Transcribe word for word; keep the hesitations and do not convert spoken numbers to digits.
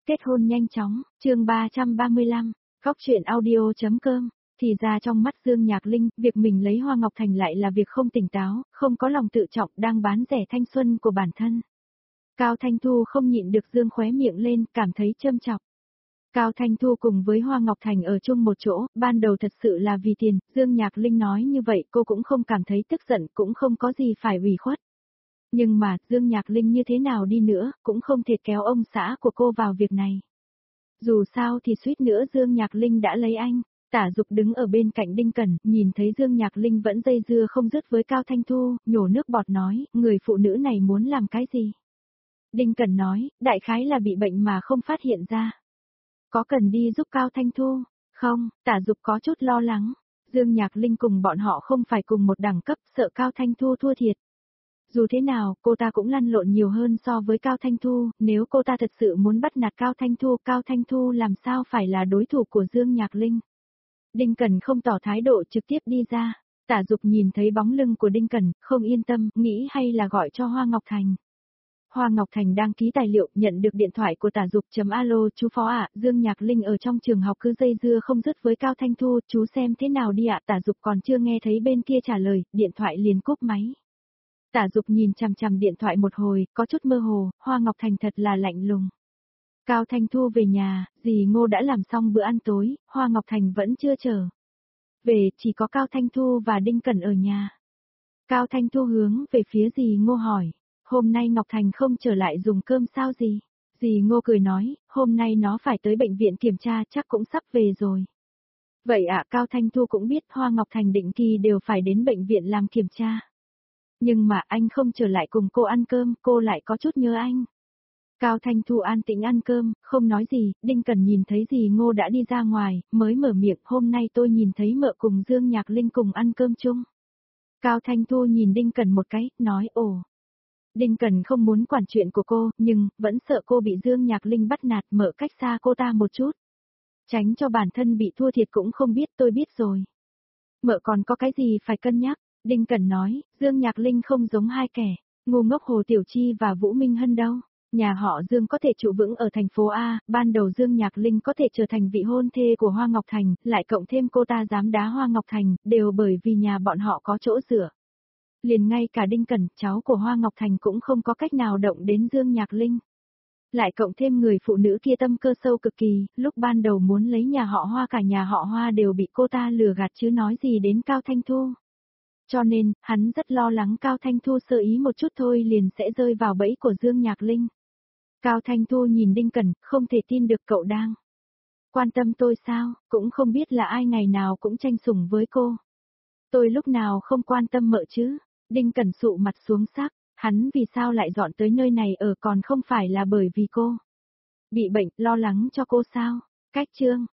kết hôn nhanh chóng, chương ba trăm ba mươi lăm, Góc truyện audio chấm com. Thì ra trong mắt Dương Nhạc Linh, việc mình lấy Hoa Ngọc Thành lại là việc không tỉnh táo, không có lòng tự trọng, đang bán rẻ thanh xuân của bản thân. Cao Thanh Thu không nhịn được dương khóe miệng lên, cảm thấy châm chọc. Cao Thanh Thu cùng với Hoa Ngọc Thành ở chung một chỗ, ban đầu thật sự là vì tiền, Dương Nhạc Linh nói như vậy cô cũng không cảm thấy tức giận, cũng không có gì phải ủy khuất. Nhưng mà, Dương Nhạc Linh như thế nào đi nữa, cũng không thể kéo ông xã của cô vào việc này. Dù sao thì suýt nữa Dương Nhạc Linh đã lấy anh. Tả Dục đứng ở bên cạnh Đinh Cẩn, nhìn thấy Dương Nhạc Linh vẫn dây dưa không dứt với Cao Thanh Thu, nhổ nước bọt nói, người phụ nữ này muốn làm cái gì? Đinh Cẩn nói, đại khái là bị bệnh mà không phát hiện ra. Có cần đi giúp Cao Thanh Thu? Không, Tả Dục có chút lo lắng. Dương Nhạc Linh cùng bọn họ không phải cùng một đẳng cấp, sợ Cao Thanh Thu thua thiệt. Dù thế nào, cô ta cũng lăn lộn nhiều hơn so với Cao Thanh Thu, nếu cô ta thật sự muốn bắt nạt Cao Thanh Thu, Cao Thanh Thu làm sao phải là đối thủ của Dương Nhạc Linh. Đinh Cẩn không tỏ thái độ trực tiếp đi ra. Tả Dục nhìn thấy bóng lưng của Đinh Cẩn, không yên tâm, nghĩ hay là gọi cho Hoa Ngọc Thành. Hoa Ngọc Thành đang ký tài liệu, nhận được điện thoại của Tả Dục, chấm alo, chú Phó ạ, Dương Nhạc Linh ở trong trường học cứ dây dưa không dứt với Cao Thanh Thu, chú xem thế nào đi ạ. Tả Dục còn chưa nghe thấy bên kia trả lời, điện thoại liền cúp máy. Tả Dục nhìn chằm chằm điện thoại một hồi, có chút mơ hồ, Hoa Ngọc Thành thật là lạnh lùng. Cao Thanh Thu về nhà, dì Ngô đã làm xong bữa ăn tối, Hoa Ngọc Thành vẫn chưa trở về, chỉ có Cao Thanh Thu và Đinh Cẩn ở nhà. Cao Thanh Thu hướng về phía dì Ngô hỏi, hôm nay Ngọc Thành không trở lại dùng cơm sao gì? Dì Ngô cười nói, hôm nay nó phải tới bệnh viện kiểm tra, chắc cũng sắp về rồi. Vậy ạ, Cao Thanh Thu cũng biết Hoa Ngọc Thành định kỳ đều phải đến bệnh viện làm kiểm tra. Nhưng mà anh không trở lại cùng cô ăn cơm, cô lại có chút nhớ anh. Cao Thanh Thu an tĩnh ăn cơm, không nói gì, Đinh Cẩn nhìn thấy dì Ngô đã đi ra ngoài, mới mở miệng, hôm nay tôi nhìn thấy mợ cùng Dương Nhạc Linh cùng ăn cơm chung. Cao Thanh Thu nhìn Đinh Cẩn một cái, nói ồ. Đinh Cẩn không muốn quản chuyện của cô, nhưng, vẫn sợ cô bị Dương Nhạc Linh bắt nạt, mợ cách xa cô ta một chút. Tránh cho bản thân bị thua thiệt cũng không biết, tôi biết rồi. Mợ còn có cái gì phải cân nhắc, Đinh Cẩn nói, Dương Nhạc Linh không giống hai kẻ, ngu ngốc Hồ Tiểu Chi và Vũ Minh Hân đâu. Nhà họ Dương có thể trụ vững ở thành phố A, ban đầu Dương Nhạc Linh có thể trở thành vị hôn thê của Hoa Ngọc Thành, lại cộng thêm cô ta dám đá Hoa Ngọc Thành, đều bởi vì nhà bọn họ có chỗ dựa. Liền ngay cả Đinh Cẩn, cháu của Hoa Ngọc Thành cũng không có cách nào động đến Dương Nhạc Linh. Lại cộng thêm người phụ nữ kia tâm cơ sâu cực kỳ, lúc ban đầu muốn lấy nhà họ Hoa cả nhà họ Hoa đều bị cô ta lừa gạt chứ nói gì đến Cao Thanh Thu. Cho nên, hắn rất lo lắng Cao Thanh Thu sơ ý một chút thôi liền sẽ rơi vào bẫy của Dương Nhạc Linh. Cao Thanh Thu nhìn Đinh Cẩn, không thể tin được cậu đang quan tâm tôi sao, cũng không biết là ai ngày nào cũng tranh sủng với cô. Tôi lúc nào không quan tâm mợ chứ, Đinh Cẩn sụ mặt xuống sắc, hắn vì sao lại dọn tới nơi này ở còn không phải là bởi vì cô bị bệnh, lo lắng cho cô sao, cách chương,